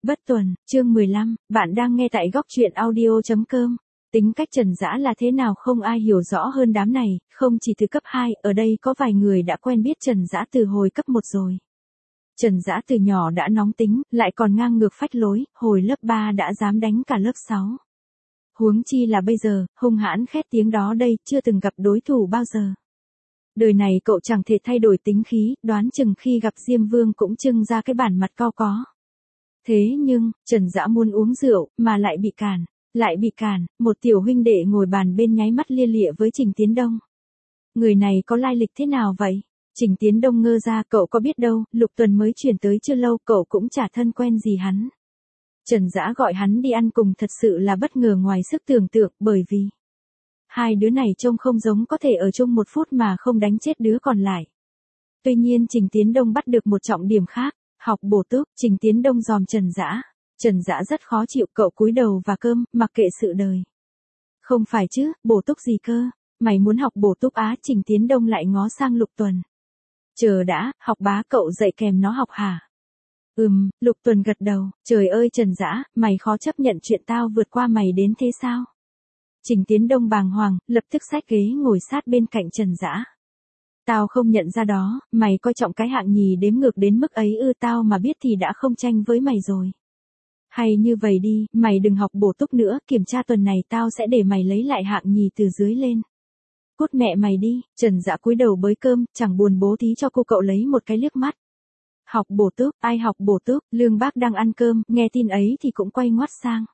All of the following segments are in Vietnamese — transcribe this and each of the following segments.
Bất Tuần, chương 15, bạn đang nghe tại góc truyện audio.com. Tính cách Trần Dã là thế nào không ai hiểu rõ hơn đám này, không chỉ từ cấp 2, ở đây có vài người đã quen biết Trần Dã từ hồi cấp 1 rồi. Trần Dã từ nhỏ đã nóng tính, lại còn ngang ngược phách lối, hồi lớp 3 đã dám đánh cả lớp 6. Huống chi là bây giờ, hung hãn khét tiếng đó đây, chưa từng gặp đối thủ bao giờ. Đời này cậu chẳng thể thay đổi tính khí, đoán chừng khi gặp Diêm Vương cũng trưng ra cái bản mặt cao có. Thế nhưng, Trần Dã muốn uống rượu, mà lại bị cản, một tiểu huynh đệ ngồi bàn bên nháy mắt lia lịa với Trình Tiến Đông. Người này có lai lịch thế nào vậy? Trình Tiến Đông ngơ ra, cậu có biết đâu, Lục Tuần mới chuyển tới chưa lâu, cậu cũng chả thân quen gì hắn. Trần Dã gọi hắn đi ăn cùng thật sự là bất ngờ ngoài sức tưởng tượng, bởi vì hai đứa này trông không giống có thể ở chung một phút mà không đánh chết đứa còn lại. Tuy nhiên Trình Tiến Đông bắt được một trọng điểm khác. Học bổ túc, Trình Tiến Đông dòm Trần Dã. Trần Dã rất khó chịu, cậu cúi đầu và cơm, mặc kệ sự đời. Không phải chứ, bổ túc gì cơ? Mày muốn học bổ túc á? Trình Tiến Đông lại ngó sang Lục Tuần. Chờ đã, học bá cậu dạy kèm nó học hả? Lục Tuần gật đầu. Trời ơi Trần Dã, mày khó chấp nhận chuyện tao vượt qua mày đến thế sao? Trình Tiến Đông bàng hoàng, lập tức xách ghế ngồi sát bên cạnh Trần Dã. Tao không nhận ra đó, mày coi trọng cái hạng nhì đếm ngược đến mức ấy ư? Tao mà biết thì đã không tranh với mày rồi. Hay như vậy đi, mày đừng học bổ túc nữa, kiểm tra tuần này tao sẽ để mày lấy lại hạng nhì từ dưới lên. Cút mẹ mày đi. Trần Dã cúi đầu bới cơm, chẳng buồn bố thí cho cô cậu lấy một cái liếc mắt. Học bổ túc, ai học bổ túc? Lương Bác đang ăn cơm, nghe tin ấy thì cũng quay ngoắt sang.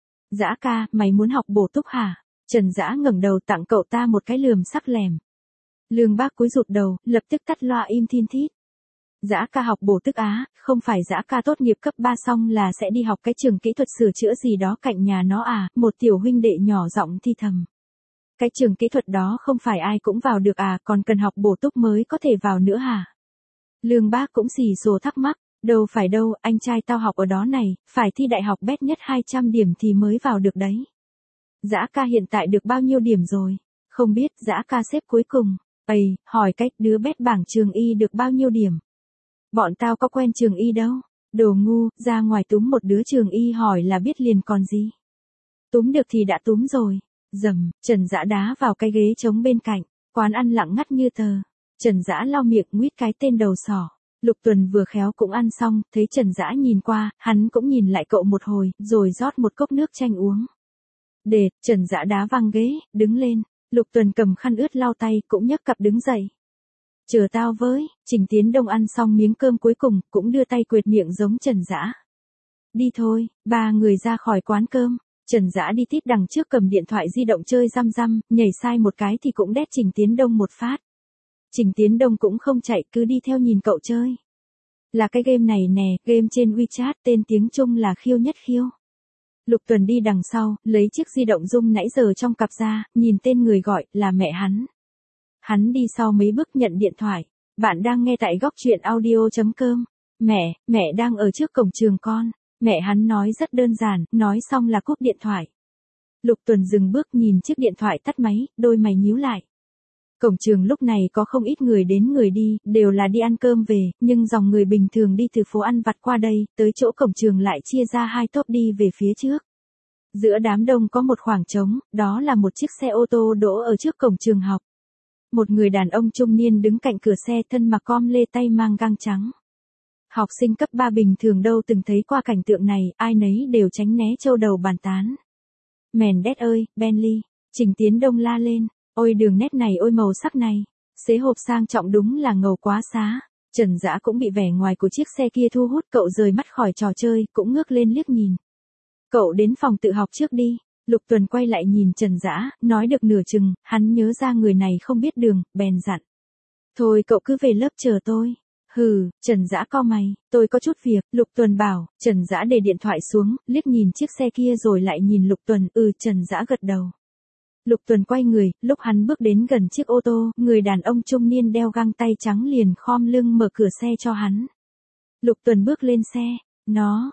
Dã ca, mày muốn học bổ túc hả? Trần Dã ngẩng đầu tặng cậu ta một cái lườm sắc lẻm. Lương Bác cúi rụt đầu, lập tức tắt loa im thin thít. Dã ca học bổ túc á? Không phải Dã ca tốt nghiệp cấp 3 xong là sẽ đi học cái trường kỹ thuật sửa chữa gì đó cạnh nhà nó à? Một tiểu huynh đệ nhỏ giọng thi thầm. Cái trường kỹ thuật đó không phải ai cũng vào được à, còn cần học bổ túc mới có thể vào nữa hả? Lương Bác cũng xì xồ thắc mắc. Đâu phải đâu, anh trai tao học ở đó này, phải thi đại học bét nhất 200 điểm thì mới vào được đấy. Dã ca hiện tại được bao nhiêu điểm rồi? Không biết. Dã ca xếp cuối cùng. Hỏi cách, đứa bét bảng trường y được bao nhiêu điểm? Bọn tao có quen trường y đâu. Đồ ngu, ra ngoài túm một đứa trường y hỏi là biết liền còn gì. Túm được thì đã túm rồi. Dầm, Trần Dã đá vào cái ghế trống bên cạnh. Quán ăn lặng ngắt như tờ. Trần Dã lau miệng nguýt cái tên đầu sỏ. Lục Tuần vừa khéo cũng ăn xong, thấy Trần Dã nhìn qua, hắn cũng nhìn lại cậu một hồi, rồi rót một cốc nước chanh uống. Đệt, Trần Dã đá văng ghế, đứng lên. Lục Tuần cầm khăn ướt lau tay, cũng nhấc cặp đứng dậy. Chờ tao với. Trình Tiến Đông ăn xong miếng cơm cuối cùng, cũng đưa tay quệt miệng giống Trần Dã. Đi thôi. Ba người ra khỏi quán cơm. Trần Dã đi tít đằng trước cầm điện thoại di động chơi răm răm, nhảy sai một cái thì cũng đét Trình Tiến Đông một phát. Trình Tiến Đông cũng không chạy, cứ đi theo nhìn cậu chơi. Là cái game này nè, game trên WeChat, tên tiếng Trung là Khiêu Nhất Khiêu. Lục Tuần đi đằng sau, lấy chiếc di động rung nãy giờ trong cặp ra, nhìn tên người gọi, là mẹ hắn. Hắn đi sau mấy bước nhận điện thoại. Bạn đang nghe tại góc truyện audio.com. Mẹ đang ở trước cổng trường con. Mẹ hắn nói rất đơn giản, nói xong là cúp điện thoại. Lục Tuần dừng bước nhìn chiếc điện thoại tắt máy, đôi mày nhíu lại. Cổng trường lúc này có không ít người đến người đi, đều là đi ăn cơm về, nhưng dòng người bình thường đi từ phố ăn vặt qua đây, tới chỗ cổng trường lại chia ra hai tốp đi về phía trước. Giữa đám đông có một khoảng trống, đó là một chiếc xe ô tô đỗ ở trước cổng trường học. Một người đàn ông trung niên đứng cạnh cửa xe, thân mặc com lê, tay mang găng trắng. Học sinh cấp 3 bình thường đâu từng thấy qua cảnh tượng này, ai nấy đều tránh né châu đầu bàn tán. Mèn đét ơi, Bentley. Trình Tiến Đông la lên. Ôi đường nét này, ôi màu sắc này. Xế hộp sang trọng đúng là ngầu quá xá. Trần Dã cũng bị vẻ ngoài của chiếc xe kia thu hút, cậu rời mắt khỏi trò chơi, cũng ngước lên liếc nhìn. Cậu đến phòng tự học trước đi. Lục Tuần quay lại nhìn Trần Dã, nói được nửa chừng, hắn nhớ ra người này không biết đường, bèn dặn. Thôi cậu cứ về lớp chờ tôi. Hừ, Trần Dã cau mày, tôi có chút việc. Lục Tuần bảo. Trần Dã để điện thoại xuống, liếc nhìn chiếc xe kia rồi lại nhìn Lục Tuần. Trần Dã gật đầu. Lục Tuần quay người, lúc hắn bước đến gần chiếc ô tô, người đàn ông trung niên đeo găng tay trắng liền khom lưng mở cửa xe cho hắn. Lục Tuần bước lên xe. Nó,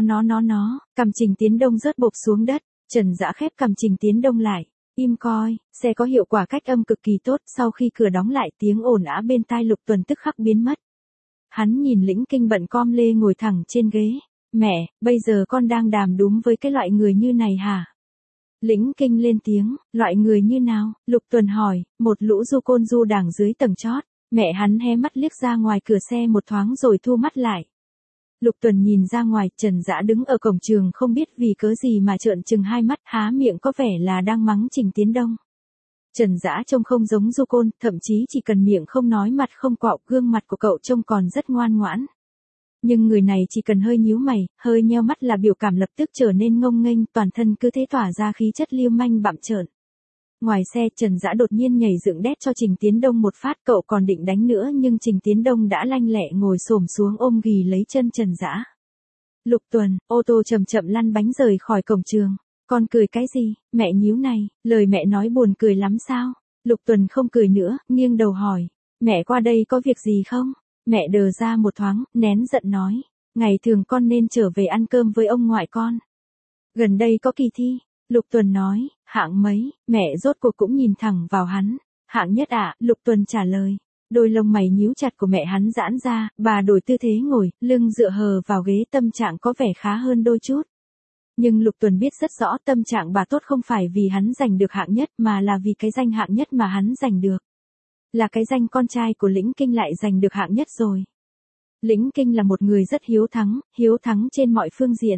cầm Trình Tiến Đông rớt bộp xuống đất. Trần Dã khép cầm Trình Tiến Đông lại. Im coi, xe có hiệu quả cách âm cực kỳ tốt, sau khi cửa đóng lại tiếng ồn ào bên tai Lục Tuần tức khắc biến mất. Hắn nhìn lĩnh kinh bận com lê ngồi thẳng trên ghế. Mẹ, bây giờ con đang đàm đúm với cái loại người như này hả? Lĩnh Kinh lên tiếng, loại người như nào? Lục Tuần hỏi, một lũ du côn du đảng dưới tầng chót. Mẹ hắn hé mắt liếc ra ngoài cửa xe một thoáng rồi thu mắt lại. Lục Tuần nhìn ra ngoài, Trần Dã đứng ở cổng trường không biết vì cớ gì mà trợn trừng hai mắt, há miệng có vẻ là đang mắng Trình Tiến Đông. Trần Dã trông không giống du côn, thậm chí chỉ cần miệng không nói mặt không quạo, gương mặt của cậu trông còn rất ngoan ngoãn. Nhưng người này chỉ cần hơi nhíu mày, hơi nheo mắt là biểu cảm lập tức trở nên ngông nghênh, toàn thân cứ thế tỏa ra khí chất lưu manh bặm trợn. Ngoài xe, Trần Dã đột nhiên nhảy dựng đét cho Trình Tiến Đông một phát, cậu còn định đánh nữa nhưng Trình Tiến Đông đã lanh lẹ ngồi xổm xuống ôm ghì lấy chân Trần Dã. Lục Tuần, ô tô chậm chậm lăn bánh rời khỏi cổng trường. Con cười cái gì? Mẹ nhíu này, lời mẹ nói buồn cười lắm sao? Lục Tuần không cười nữa, nghiêng đầu hỏi. Mẹ qua đây có việc gì không? Mẹ đờ ra một thoáng, nén giận nói. Ngày thường con nên trở về ăn cơm với ông ngoại con. Gần đây có kỳ thi. Lục Tuần nói, hạng mấy? Mẹ rốt cuộc cũng nhìn thẳng vào hắn. Hạng nhất ạ, Lục Tuần trả lời. Đôi lông mày nhíu chặt của mẹ hắn giãn ra, bà đổi tư thế ngồi, lưng dựa hờ vào ghế, tâm trạng có vẻ khá hơn đôi chút. Nhưng Lục Tuần biết rất rõ tâm trạng bà tốt không phải vì hắn giành được hạng nhất mà là vì cái danh hạng nhất mà hắn giành được. Là cái danh con trai của Lĩnh Kinh lại giành được hạng nhất rồi. Lĩnh Kinh là một người rất hiếu thắng trên mọi phương diện.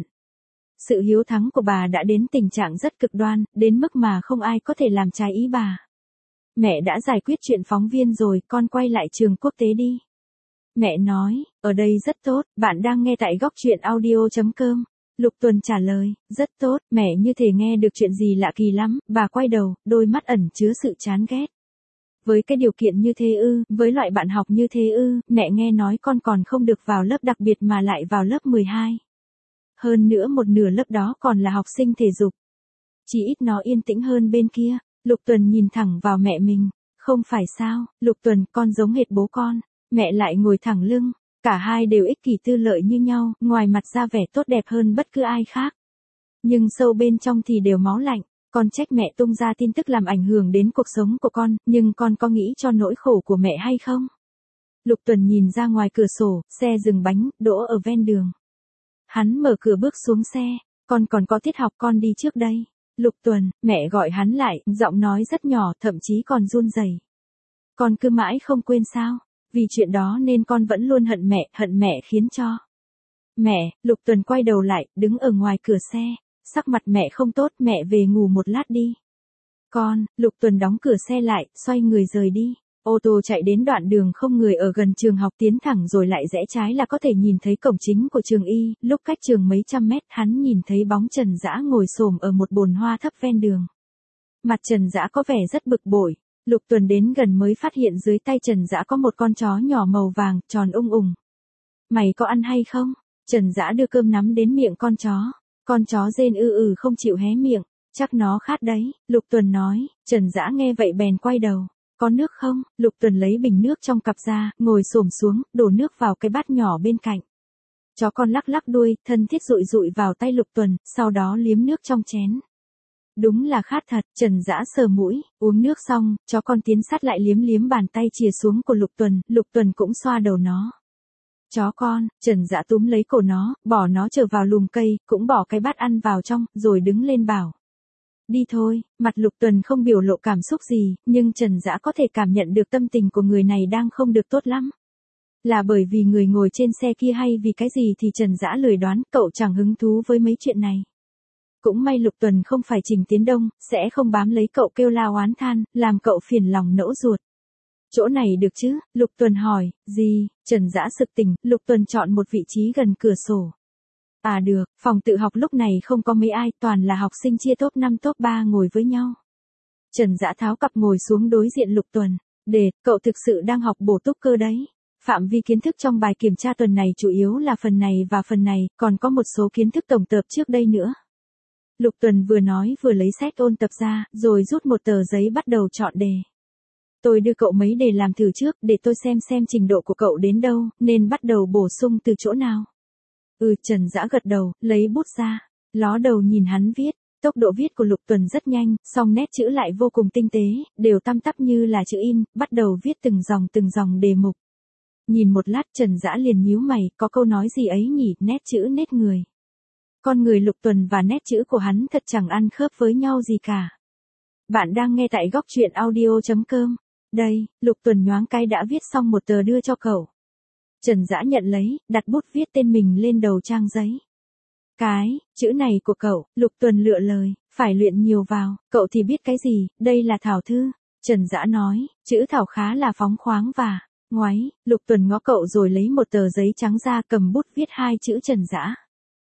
Sự hiếu thắng của bà đã đến tình trạng rất cực đoan, đến mức mà không ai có thể làm trái ý bà. Mẹ đã giải quyết chuyện phóng viên rồi, con quay lại trường quốc tế đi. Mẹ nói, ở đây rất tốt, bạn đang nghe tại góc truyện audio.com. Lục Tuần trả lời, rất tốt, mẹ như thể nghe được chuyện gì lạ kỳ lắm, bà quay đầu, đôi mắt ẩn chứa sự chán ghét. Với cái điều kiện như thế ư, với loại bạn học như thế ư, mẹ nghe nói con còn không được vào lớp đặc biệt mà lại vào lớp 12. Hơn nữa một nửa lớp đó còn là học sinh thể dục. Chỉ ít nó yên tĩnh hơn bên kia. Lục Tuần nhìn thẳng vào mẹ mình. Không phải sao, Lục Tuần, con giống hệt bố con. Mẹ lại ngồi thẳng lưng. Cả hai đều ích kỷ tư lợi như nhau, ngoài mặt ra vẻ tốt đẹp hơn bất cứ ai khác. Nhưng sâu bên trong thì đều máu lạnh. Con trách mẹ tung ra tin tức làm ảnh hưởng đến cuộc sống của con, nhưng con có nghĩ cho nỗi khổ của mẹ hay không? Lục Tuần nhìn ra ngoài cửa sổ, xe dừng bánh, đỗ ở ven đường. Hắn mở cửa bước xuống xe, con còn có tiết học, con đi trước đây. Lục Tuần, mẹ gọi hắn lại, giọng nói rất nhỏ, thậm chí còn run rẩy. Con cứ mãi không quên sao? Vì chuyện đó nên con vẫn luôn hận mẹ khiến cho. Mẹ, Lục Tuần quay đầu lại, đứng ở ngoài cửa xe. Sắc mặt mẹ không tốt, mẹ về ngủ một lát đi. Con, Lục Tuần đóng cửa xe lại, xoay người rời đi. Ô tô chạy đến đoạn đường không người ở gần trường học, tiến thẳng rồi lại rẽ trái là có thể nhìn thấy cổng chính của trường Y. Lúc cách trường mấy trăm mét, hắn nhìn thấy bóng Trần Dã ngồi xổm ở một bồn hoa thấp ven đường. Mặt Trần Dã có vẻ rất bực bội. Lục Tuần đến gần mới phát hiện dưới tay Trần Dã có một con chó nhỏ màu vàng, tròn ung ùng. Mày có ăn hay không? Trần Dã đưa cơm nắm đến miệng con chó. Con chó rên không chịu hé miệng. Chắc nó khát đấy, Lục Tuần nói. Trần Dã nghe vậy bèn quay đầu. Có nước không? Lục Tuần lấy bình nước trong cặp ra, ngồi xổm xuống, đổ nước vào cái bát nhỏ bên cạnh. Chó con lắc lắc đuôi, thân thiết dụi dụi vào tay Lục Tuần, sau đó liếm nước trong chén. Đúng là khát thật, Trần Dã sờ mũi, uống nước xong, chó con tiến sát lại liếm liếm bàn tay chìa xuống của Lục Tuần cũng xoa đầu nó. Chó con, Trần Dã túm lấy cổ nó, bỏ nó trở vào lùm cây, cũng bỏ cái bát ăn vào trong, rồi đứng lên bảo. Đi thôi, mặt Lục Tuần không biểu lộ cảm xúc gì, nhưng Trần Dã có thể cảm nhận được tâm tình của người này đang không được tốt lắm. Là bởi vì người ngồi trên xe kia hay vì cái gì thì Trần Dã lười đoán, cậu chẳng hứng thú với mấy chuyện này. Cũng may Lục Tuần không phải Trình Tiến Đông, sẽ không bám lấy cậu kêu la oán than, làm cậu phiền lòng nẫu ruột. Chỗ này được chứ? Lục Tuần hỏi, gì? Trần Dã sực tỉnh, Lục Tuần chọn một vị trí gần cửa sổ. À được, phòng tự học lúc này không có mấy ai, toàn là học sinh chia top 5 top 3 ngồi với nhau. Trần Dã tháo cặp ngồi xuống đối diện Lục Tuần. Cậu thực sự đang học bổ túc cơ đấy. Phạm vi kiến thức trong bài kiểm tra tuần này chủ yếu là phần này và phần này, còn có một số kiến thức tổng tập trước đây nữa. Lục Tuần vừa nói vừa lấy sách ôn tập ra, rồi rút một tờ giấy bắt đầu chọn đề. Tôi đưa cậu mấy đề làm thử trước, để tôi xem trình độ của cậu đến đâu, nên bắt đầu bổ sung từ chỗ nào. Trần Dã gật đầu, lấy bút ra, ló đầu nhìn hắn viết. Tốc độ viết của Lục Tuần rất nhanh, song nét chữ lại vô cùng tinh tế, đều tăm tắp như là chữ in, bắt đầu viết từng dòng đề mục. Nhìn một lát Trần Dã liền nhíu mày, có câu nói gì ấy nhỉ, nét chữ nét người. Con người Lục Tuần và nét chữ của hắn thật chẳng ăn khớp với nhau gì cả. Bạn đang nghe tại góc truyện audio.com. Đây, Lục Tuần nhoáng cái đã viết xong một tờ đưa cho cậu. Trần Dã nhận lấy, đặt bút viết tên mình lên đầu trang giấy. Cái, chữ này của cậu, Lục Tuần lựa lời, phải luyện nhiều vào, cậu thì biết cái gì, đây là thảo thư. Trần Dã nói, chữ thảo khá là phóng khoáng và ngoáy. Lục Tuần ngó cậu rồi lấy một tờ giấy trắng ra cầm bút viết hai chữ Trần Dã.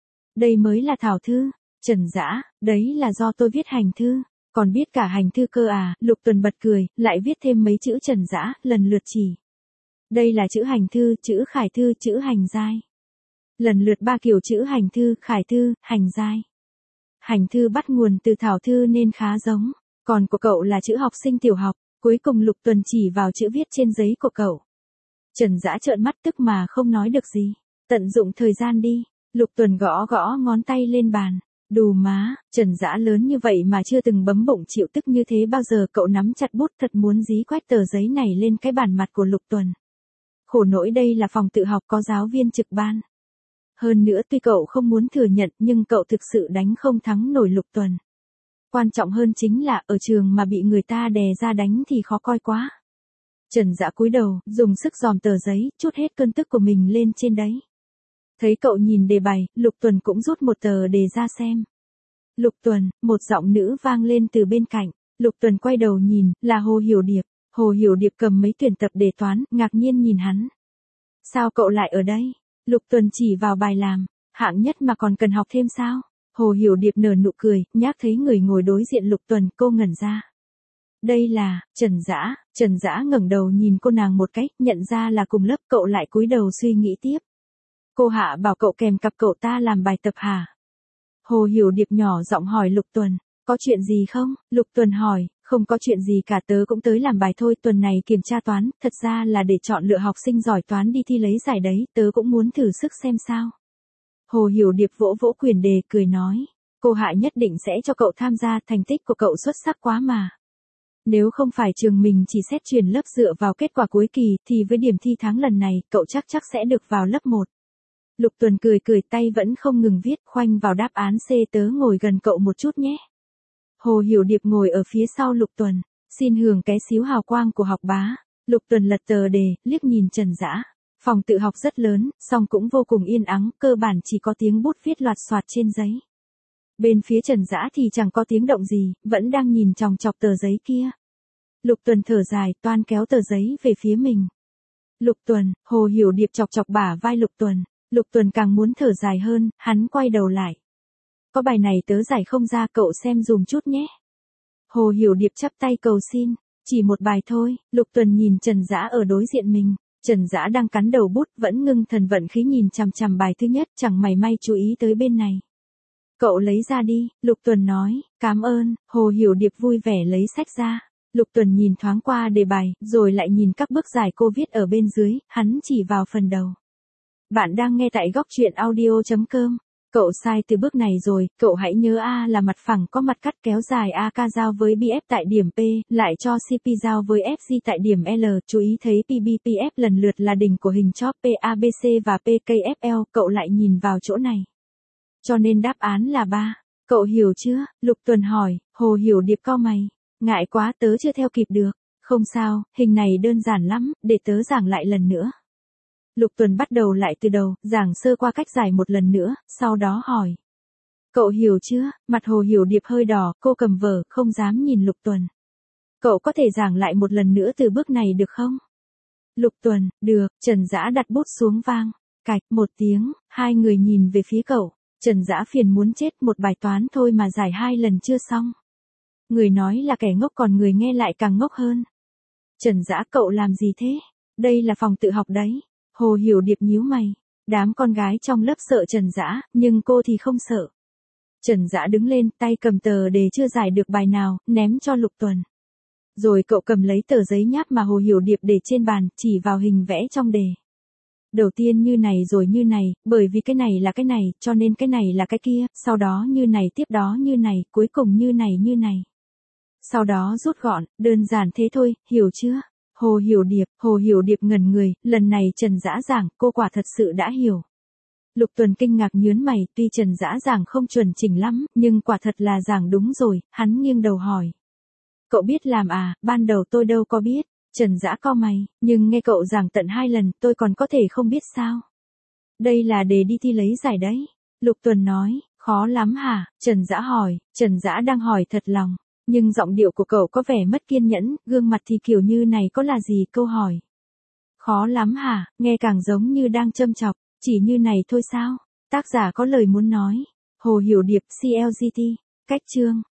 Đây mới là thảo thư. Trần Dã, đấy là do tôi viết hành thư. Còn biết cả hành thư cơ à, Lục Tuần bật cười, lại viết thêm mấy chữ Trần Dã, lần lượt chỉ. Đây là chữ hành thư, chữ khải thư, chữ hành giai. Lần lượt ba kiểu chữ hành thư, khải thư, hành giai. Hành thư bắt nguồn từ thảo thư nên khá giống, còn của cậu là chữ học sinh tiểu học. Cuối cùng Lục Tuần chỉ vào chữ viết trên giấy của cậu. Trần Dã trợn mắt tức mà không nói được gì. Tận dụng thời gian đi. Lục Tuần gõ gõ ngón tay lên bàn. Đù má, Trần Dã lớn như vậy mà chưa từng bấm bụng chịu tức như thế bao giờ. Cậu nắm chặt bút thật muốn dí quét tờ giấy này lên cái bàn mặt của Lục Tuần. Khổ nỗi đây là phòng tự học có giáo viên trực ban. Hơn nữa tuy cậu không muốn thừa nhận nhưng cậu thực sự đánh không thắng nổi Lục Tuần. Quan trọng hơn chính là ở trường mà bị người ta đè ra đánh thì khó coi quá. Trần Dã cúi đầu, dùng sức giòm tờ giấy, trút hết cơn tức của mình lên trên đấy. Thấy cậu nhìn đề bài, Lục Tuần cũng rút một tờ đề ra xem. Lục Tuần, một giọng nữ vang lên từ bên cạnh. Lục Tuần quay đầu nhìn, là Hồ Hiểu Điệp. Hồ Hiểu Điệp cầm mấy tuyển tập đề toán, ngạc nhiên nhìn hắn. Sao cậu lại ở đây? Lục Tuần chỉ vào bài làm, hạng nhất mà còn cần học thêm sao? Hồ Hiểu Điệp nở nụ cười, nhác thấy người ngồi đối diện Lục Tuần, cô ngẩn ra. Đây là Trần Dã. Trần Dã ngẩng đầu nhìn cô nàng một cái, nhận ra là cùng lớp, cậu lại cúi đầu suy nghĩ tiếp. Cô Hạ bảo cậu kèm cặp cậu ta làm bài tập hả? Hồ Hiểu Điệp nhỏ giọng hỏi Lục Tuần, có chuyện gì không? Lục Tuần hỏi, không có chuyện gì cả, tớ cũng tới làm bài thôi, tuần này kiểm tra toán, thật ra là để chọn lựa học sinh giỏi toán đi thi lấy giải đấy, tớ cũng muốn thử sức xem sao. Hồ Hiểu Điệp vỗ vỗ quyền đề, cười nói, cô Hạ nhất định sẽ cho cậu tham gia, thành tích của cậu xuất sắc quá mà. Nếu không phải trường mình chỉ xét chuyển lớp dựa vào kết quả cuối kỳ, thì với điểm thi tháng lần này, cậu chắc sẽ được vào lớp 1. Lục Tuần cười tay vẫn không ngừng viết, khoanh vào đáp án C, tớ ngồi gần cậu một chút nhé. Hồ Hiểu Điệp ngồi ở phía sau Lục Tuần, xin hưởng cái xíu hào quang của học bá. Lục Tuần lật tờ đề, liếc nhìn Trần Dã. Phòng tự học rất lớn, song cũng vô cùng yên ắng, cơ bản chỉ có tiếng bút viết loạt soạt trên giấy. Bên phía Trần Dã thì chẳng có tiếng động gì, vẫn đang nhìn chòng chọc tờ giấy kia. Lục Tuần thở dài, toan kéo tờ giấy về phía mình. Lục Tuần, Hồ Hiểu Điệp chọc chọc bả vai Lục Tuần. Lục Tuần càng muốn thở dài hơn, hắn quay đầu lại. Có bài này tớ giải không ra, cậu xem dùm chút nhé. Hồ Hiểu Điệp chắp tay cầu xin, chỉ một bài thôi. Lục Tuần nhìn Trần Dã ở đối diện mình. Trần Dã đang cắn đầu bút, vẫn ngưng thần vận khí nhìn chằm chằm bài thứ nhất, chẳng mảy may chú ý tới bên này. Cậu lấy ra đi, Lục Tuần nói, cảm ơn. Hồ Hiểu Điệp vui vẻ lấy sách ra. Lục Tuần nhìn thoáng qua đề bài, rồi lại nhìn các bước giải cô viết ở bên dưới, hắn chỉ vào phần đầu. Bạn đang nghe tại góc truyện audio.com. Cậu sai từ bước này rồi, cậu hãy nhớ A là mặt phẳng có mặt cắt kéo dài AK giao với BF tại điểm P, lại cho CP giao với FG tại điểm L, chú ý thấy PBPF lần lượt là đỉnh của hình chóp PABC và PKFL, cậu lại nhìn vào chỗ này. Cho nên đáp án là 3. Cậu hiểu chưa? Lục Tuần hỏi. Hồ Hiểu Điệp cau mày. Ngại quá, tớ chưa theo kịp được. Không sao, hình này đơn giản lắm, để tớ giảng lại lần nữa. Lục Tuần bắt đầu lại từ đầu, giảng sơ qua cách giải một lần nữa, sau đó hỏi. Cậu hiểu chưa? Mặt Hồ Hiểu Điệp hơi đỏ, cô cầm vở, không dám nhìn Lục Tuần. Cậu có thể giảng lại một lần nữa từ bước này được không? Lục Tuần, được. Trần Dã đặt bút xuống, vang. Cạch, một tiếng, hai người nhìn về phía cậu. Trần Dã phiền muốn chết, một bài toán thôi mà giải 2 lần chưa xong. Người nói là kẻ ngốc còn người nghe lại càng ngốc hơn. Trần Dã, cậu làm gì thế? Đây là phòng tự học đấy. Hồ Hiểu Điệp nhíu mày. Đám con gái trong lớp sợ Trần Dã, nhưng cô thì không sợ. Trần Dã đứng lên, tay cầm tờ đề chưa giải được bài nào, ném cho Lục Tuần. Rồi cậu cầm lấy tờ giấy nháp mà Hồ Hiểu Điệp để trên bàn, chỉ vào hình vẽ trong đề. Đầu tiên như này rồi như này, bởi vì cái này là cái này, cho nên cái này là cái kia, sau đó như này, tiếp đó như này, cuối cùng như này như này. Sau đó rút gọn, đơn giản thế thôi, hiểu chưa? Hồ Hiểu Điệp ngẩn người, lần này Trần Dã giảng, cô quả thật sự đã hiểu. Lục Tuần kinh ngạc nhướng mày, tuy Trần Dã giảng không chuẩn chỉnh lắm, nhưng quả thật là giảng đúng rồi, hắn nghiêng đầu hỏi. Cậu biết làm à, ban đầu tôi đâu có biết. Trần Dã cau mày, nhưng nghe cậu giảng tận 2 lần, tôi còn có thể không biết sao. Đây là để đi thi lấy giải đấy. Lục Tuần nói, khó lắm hả? Trần Dã hỏi, Trần Dã đang hỏi thật lòng. Nhưng giọng điệu của cậu có vẻ mất kiên nhẫn, gương mặt thì kiểu như này có là gì câu hỏi. Khó lắm hả, nghe càng giống như đang châm chọc, chỉ như này thôi sao? Tác giả có lời muốn nói. Hồ Hiểu Điệp CLGT, cách chương.